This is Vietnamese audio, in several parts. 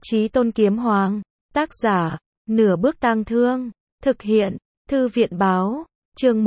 Chí Tôn Kiếm Hoàng. Tác giả, Nửa Bước Tang Thương. Thực hiện, Thư viện báo. Chương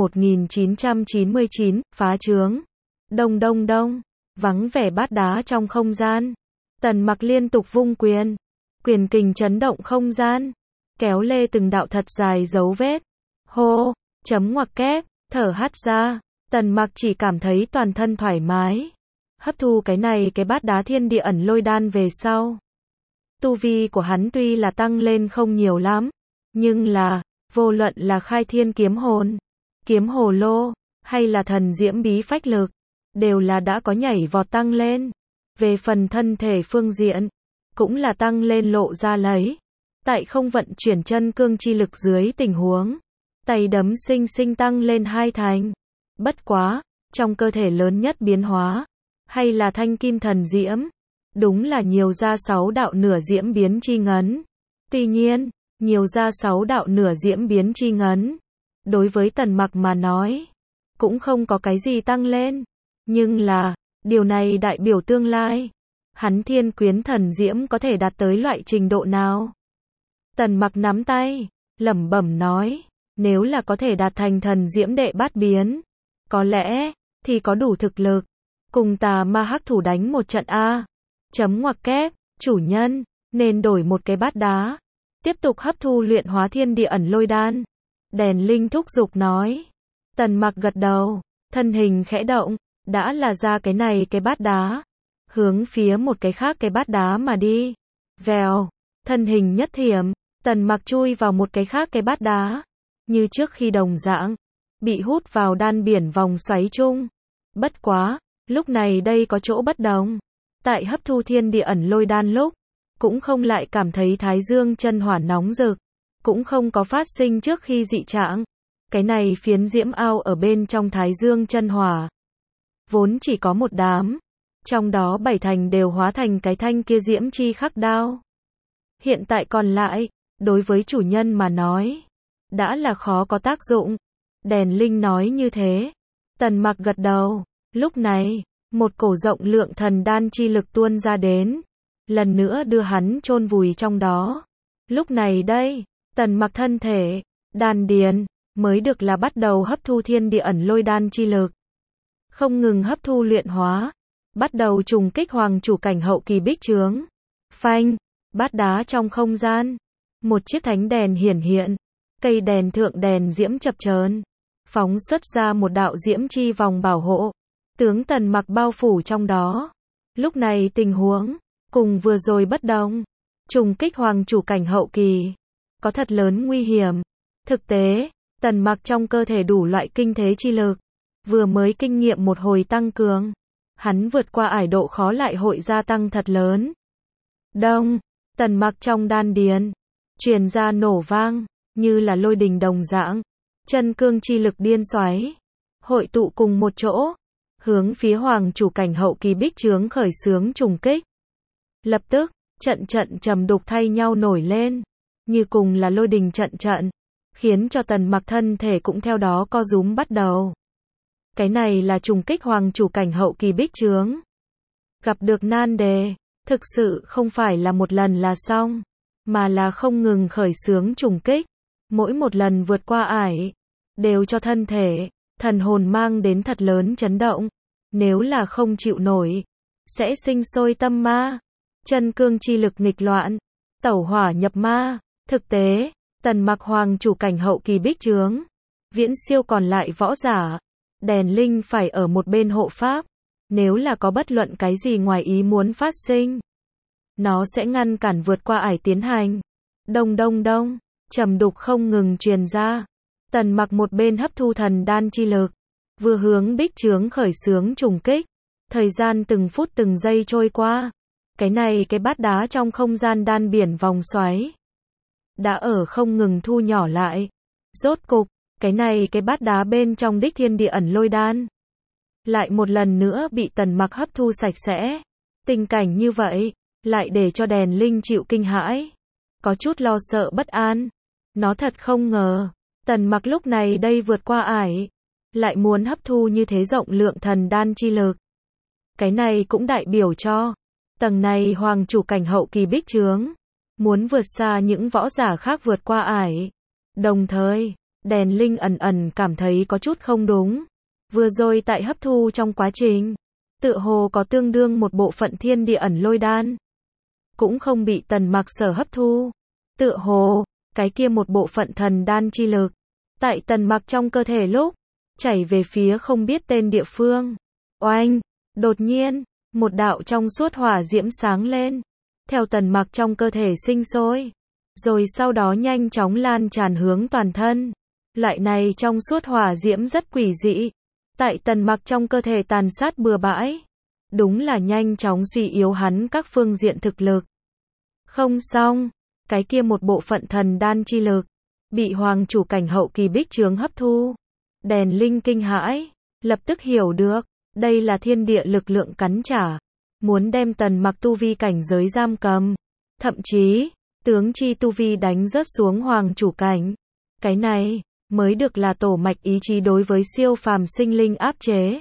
1999, phá trướng. Đông đông đông. Vắng vẻ bát đá trong không gian. Tần Mặc liên tục vung quyền. Quyền kình chấn động không gian. Kéo lê từng đạo thật dài dấu vết. Hô, chấm ngoặc kép, thở hắt ra. Tần Mặc chỉ cảm thấy toàn thân thoải mái. Hấp thu cái này cái bát đá thiên địa ẩn lôi đan về sau. Tu vi của hắn tuy là tăng lên không nhiều lắm, nhưng là, vô luận là khai thiên kiếm hồn, kiếm hồ lô, hay là thần diễm bí phách lực, đều là đã có nhảy vọt tăng lên. Về phần thân thể phương diện, cũng là tăng lên lộ ra lấy. Tại không vận chuyển chân cương chi lực dưới tình huống, tay đấm sinh sinh tăng lên 2 thành. Bất quá, trong cơ thể lớn nhất biến hóa, hay là thanh kim thần diễm. Đúng là nhiều ra 6 đạo nửa diễm biến chi ngấn. Tuy nhiên, nhiều ra 6 đạo nửa diễm biến chi ngấn. Đối với Tần Mặc mà nói, cũng không có cái gì tăng lên. Nhưng là, điều này đại biểu tương lai. Hắn thiên quyến thần diễm có thể đạt tới loại trình độ nào? Tần Mặc nắm tay, lẩm bẩm nói, nếu là có thể đạt thành thần diễm đệ bát biến, có lẽ, thì có đủ thực lực. Cùng tà ma hắc thủ đánh một trận A. Chấm ngoặc kép, chủ nhân, nên đổi một cái bát đá. Tiếp tục hấp thu luyện hóa thiên địa ẩn lôi đan. Đèn linh thúc giục nói. Tần Mặc gật đầu, thân hình khẽ động, đã là ra cái này cái bát đá. Hướng phía một cái khác cái bát đá mà đi. Vèo, thân hình nhất thiểm, Tần Mặc chui vào một cái khác cái bát đá. Như trước khi đồng dạng, bị hút vào đan biển vòng xoáy chung. Bất quá, lúc này đây có chỗ bất đồng. Tại hấp thu thiên địa ẩn lôi đan lúc, cũng không lại cảm thấy thái dương chân hỏa nóng rực, cũng không có phát sinh trước khi dị trạng. Cái này phiến diễm ao ở bên trong thái dương chân hỏa, vốn chỉ có một đám, trong đó 7 thành đều hóa thành cái thanh kia diễm chi khắc đao. Hiện tại còn lại, đối với chủ nhân mà nói, đã là khó có tác dụng. Đèn linh nói như thế. Tần Mặc gật đầu. Lúc này, một cổ rộng lượng thần đan chi lực tuôn ra đến, lần nữa đưa hắn chôn vùi trong đó. Lúc này đây, Tần Mặc thân thể, đan điền, mới được là bắt đầu hấp thu thiên địa ẩn lôi đan chi lực. Không ngừng hấp thu luyện hóa, bắt đầu trùng kích hoàng chủ cảnh hậu kỳ bích trướng. Phanh, bát đá trong không gian, một chiếc thánh đèn hiển hiện, cây đèn thượng đèn diễm chập chờn, phóng xuất ra một đạo diễm chi vòng bảo hộ. Tướng Tần Mặc bao phủ trong đó. Lúc này tình huống, cùng vừa rồi bất đồng. Trùng kích hoàng chủ cảnh hậu kỳ, có thật lớn nguy hiểm. Thực tế, Tần Mặc trong cơ thể đủ loại kinh thế chi lực. Vừa mới kinh nghiệm một hồi tăng cường. Hắn vượt qua ải độ khó lại hội gia tăng thật lớn. Đông, Tần Mặc trong đan điền, truyền ra nổ vang, như là lôi đình đồng dạng. Chân cương chi lực điên xoáy, hội tụ cùng một chỗ. Hướng phía hoàng chủ cảnh hậu kỳ bích trướng khởi xướng trùng kích. Lập tức, trận trận trầm đục thay nhau nổi lên, như cùng là lôi đình trận trận, khiến cho Tần Mặc thân thể cũng theo đó co rúm bắt đầu. Cái này là trùng kích hoàng chủ cảnh hậu kỳ bích trướng. Gặp được nan đề, thực sự không phải là một lần là xong, mà là không ngừng khởi xướng trùng kích. Mỗi một lần vượt qua ải, đều cho thân thể, thần hồn mang đến thật lớn chấn động. Nếu là không chịu nổi, sẽ sinh sôi tâm ma, chân cương chi lực nghịch loạn, tẩu hỏa nhập ma. Thực tế, Tần Mặc hoàng chủ cảnh hậu kỳ bích trướng, viễn siêu còn lại võ giả. Đèn linh phải ở một bên hộ pháp. Nếu là có bất luận cái gì ngoài ý muốn phát sinh, nó sẽ ngăn cản vượt qua ải tiến hành. Đông đông đông, trầm đục không ngừng truyền ra. Tần Mặc một bên hấp thu thần đan chi lực, vừa hướng bích trướng khởi xướng trùng kích. Thời gian từng phút từng giây trôi qua. Cái này cái bát đá trong không gian đan biển vòng xoáy, đã ở không ngừng thu nhỏ lại. Rốt cục, cái này cái bát đá bên trong đích thiên địa ẩn lôi đan, lại một lần nữa bị Tần Mặc hấp thu sạch sẽ. Tình cảnh như vậy, lại để cho đèn linh chịu kinh hãi. Có chút lo sợ bất an. Nó thật không ngờ, Tần Mặc lúc này đây vượt qua ải, lại muốn hấp thu như thế rộng lượng thần đan chi lực. Cái này cũng đại biểu cho, tầng này hoàng chủ cảnh hậu kỳ bích trướng, muốn vượt xa những võ giả khác vượt qua ải. Đồng thời, đèn linh ẩn ẩn cảm thấy có chút không đúng. Vừa rồi tại hấp thu trong quá trình, tựa hồ có tương đương một bộ phận thiên địa ẩn lôi đan. Cũng không bị Tần Mặc sở hấp thu. Tựa hồ, cái kia một bộ phận thần đan chi lực, tại Tần Mặc trong cơ thể lúc, chảy về phía không biết tên địa phương. Oanh! Đột nhiên, một đạo trong suốt hỏa diễm sáng lên, theo Tần Mặc trong cơ thể sinh sôi, rồi sau đó nhanh chóng lan tràn hướng toàn thân. Loại này trong suốt hỏa diễm rất quỷ dị, tại Tần Mặc trong cơ thể tàn sát bừa bãi, đúng là nhanh chóng suy yếu hắn các phương diện thực lực. Không xong, cái kia một bộ phận thần đan chi lực, bị hoàng chủ cảnh hậu kỳ bích trướng hấp thu. Đèn linh kinh hãi, lập tức hiểu được, đây là thiên địa lực lượng cắn trả, muốn đem Tần Mặc tu vi cảnh giới giam cầm, thậm chí, tướng chi tu vi đánh rớt xuống hoàng chủ cảnh. Cái này, mới được là tổ mạch ý chí đối với siêu phàm sinh linh áp chế.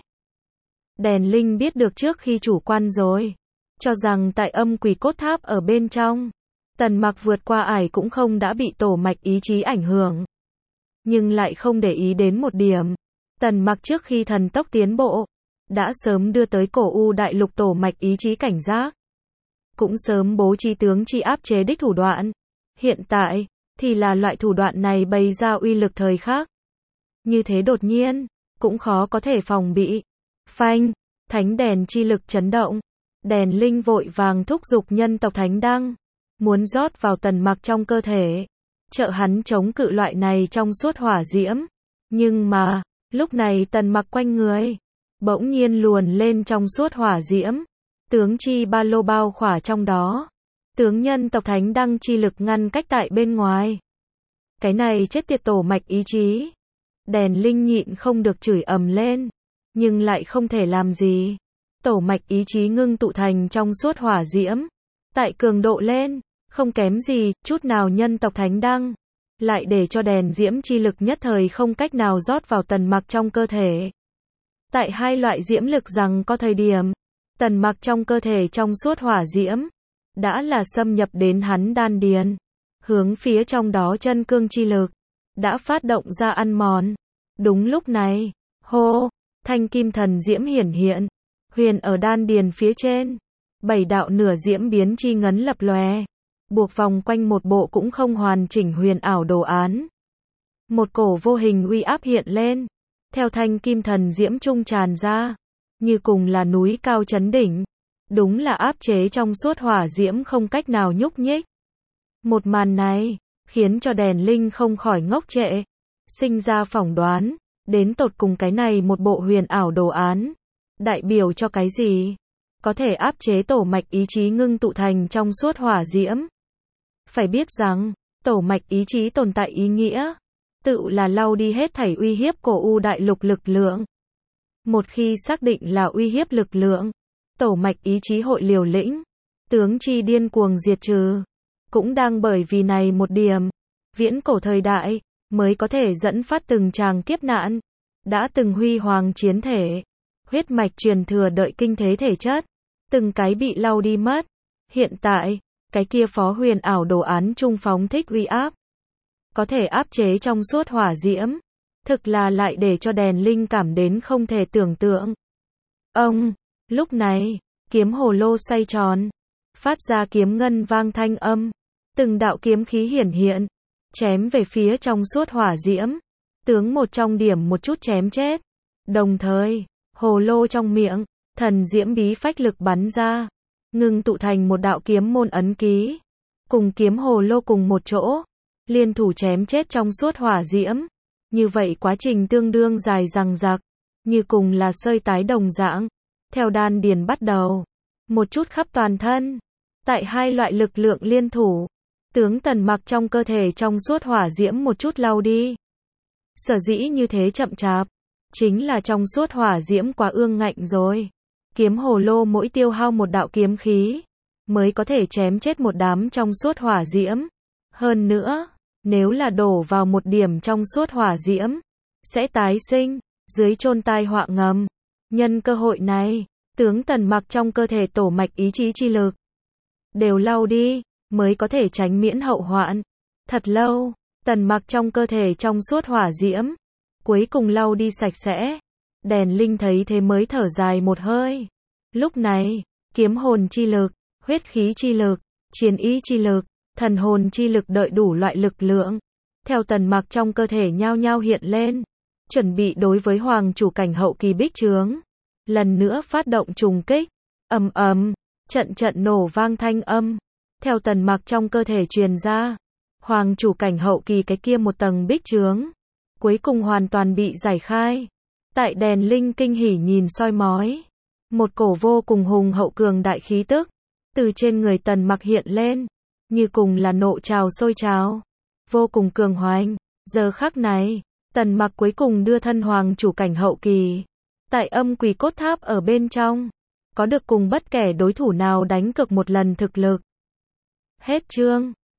Đèn linh biết được trước khi chủ quan rồi, cho rằng tại âm quỷ cốt tháp ở bên trong, Tần Mặc vượt qua ải cũng không đã bị tổ mạch ý chí ảnh hưởng. Nhưng lại không để ý đến một điểm, Tần Mặc trước khi thần tốc tiến bộ, đã sớm đưa tới cổ u đại lục tổ mạch ý chí cảnh giác. Cũng sớm bố trí tướng chi áp chế đích thủ đoạn. Hiện tại, thì là loại thủ đoạn này bày ra uy lực thời khắc. Như thế đột nhiên, cũng khó có thể phòng bị. Phanh, thánh đèn chi lực chấn động. Đèn linh vội vàng thúc giục nhân tộc thánh đăng, muốn rót vào Tần Mặc trong cơ thể, trợ hắn chống cự loại này trong suốt hỏa diễm. Nhưng mà, lúc này Tần Mặc quanh người, bỗng nhiên luồn lên trong suốt hỏa diễm. Tướng chi ba lô bao khỏa trong đó. Tướng nhân tộc thánh đăng chi lực ngăn cách tại bên ngoài. Cái này chết tiệt tổ mạch ý chí. Đèn linh nhịn không được chửi ầm lên, nhưng lại không thể làm gì. Tổ mạch ý chí ngưng tụ thành trong suốt hỏa diễm, tại cường độ lên, không kém gì chút nào nhân tộc thánh đăng, lại để cho đèn diễm chi lực nhất thời không cách nào rót vào Tần Mặc trong cơ thể. Tại hai loại diễm lực rằng có thời điểm, Tần Mặc trong cơ thể trong suốt hỏa diễm, đã là xâm nhập đến hắn đan điền, hướng phía trong đó chân cương chi lực, đã phát động ra ăn mòn. Đúng lúc này, hô, thanh kim thần diễm hiển hiện, huyền ở đan điền phía trên, 7 đạo nửa diễm biến chi ngấn lập lòe, buộc vòng quanh một bộ cũng không hoàn chỉnh huyền ảo đồ án. Một cổ vô hình uy áp hiện lên, theo thanh kim thần diễm trung tràn ra, như cùng là núi cao chấn đỉnh, đúng là áp chế trong suốt hỏa diễm không cách nào nhúc nhích. Một màn này, khiến cho đèn linh không khỏi ngốc trệ, sinh ra phỏng đoán, đến tột cùng cái này một bộ huyền ảo đồ án, đại biểu cho cái gì? Có thể áp chế tổ mạch ý chí ngưng tụ thành trong suốt hỏa diễm. Phải biết rằng, tổ mạch ý chí tồn tại ý nghĩa, tự là lau đi hết thảy uy hiếp cổ u đại lục lực lượng. Một khi xác định là uy hiếp lực lượng, tổ mạch ý chí hội liều lĩnh, tướng chi điên cuồng diệt trừ. Cũng đang bởi vì này một điểm, viễn cổ thời đại, mới có thể dẫn phát từng tràng kiếp nạn, đã từng huy hoàng chiến thể, huyết mạch truyền thừa đợi kinh thế thể chất, từng cái bị lau đi mất. Hiện tại, cái kia phó huyền ảo đồ án trung phóng thích uy áp, có thể áp chế trong suốt hỏa diễm, thực là lại để cho đèn linh cảm đến không thể tưởng tượng. Ông, lúc này, kiếm hồ lô xoay tròn, phát ra kiếm ngân vang thanh âm, từng đạo kiếm khí hiển hiện, chém về phía trong suốt hỏa diễm, tướng một trong điểm một chút chém chết. Đồng thời, hồ lô trong miệng, thần diễm bí phách lực bắn ra, ngưng tụ thành một đạo kiếm môn ấn ký, cùng kiếm hồ lô cùng một chỗ, liên thủ chém chết trong suốt hỏa diễm. Như vậy quá trình tương đương dài dằng dặc, như cùng là sơi tái đồng dạng, theo đan điền bắt đầu, một chút khắp toàn thân. Tại hai loại lực lượng liên thủ, tướng Tần Mặc trong cơ thể trong suốt hỏa diễm một chút lau đi. Sở dĩ như thế chậm chạp, chính là trong suốt hỏa diễm quá ương ngạnh rồi. Kiếm hồ lô mỗi tiêu hao một đạo kiếm khí, mới có thể chém chết một đám trong suốt hỏa diễm. Hơn nữa, nếu là đổ vào một điểm trong suốt hỏa diễm, sẽ tái sinh, dưới chôn tai họa ngầm. Nhân cơ hội này, tướng Tần Mặc trong cơ thể tổ mạch ý chí chi lực, đều lau đi. mới có thể tránh miễn hậu hoạn. Thật lâu, Tần Mặc trong cơ thể trong suốt hỏa diễm, cuối cùng lau đi sạch sẽ. Đèn Linh thấy thế mới thở dài một hơi. Lúc này, kiếm hồn chi lực, huyết khí chi lực, chiến ý chi lực, thần hồn chi lực đợi đủ loại lực lượng, theo Tần Mặc trong cơ thể nhao nhao hiện lên, chuẩn bị đối với hoàng chủ cảnh hậu kỳ bích trướng, lần nữa phát động trùng kích. Ầm ầm, trận trận nổ vang thanh âm, theo Tần Mặc trong cơ thể truyền ra, hoàng chủ cảnh hậu kỳ cái kia một tầng bích trướng, cuối cùng hoàn toàn bị giải khai. Tại Đèn Linh kinh hỉ nhìn soi mói, một cổ vô cùng hùng hậu cường đại khí tức, từ trên người Tần Mặc hiện lên, như cùng là nộ trào sôi trào, vô cùng cường hoành. Giờ khắc này, Tần Mặc cuối cùng đưa thân hoàng chủ cảnh hậu kỳ, tại âm quỷ cốt tháp ở bên trong, có được cùng bất kể đối thủ nào đánh cược một lần thực lực. Hết chương.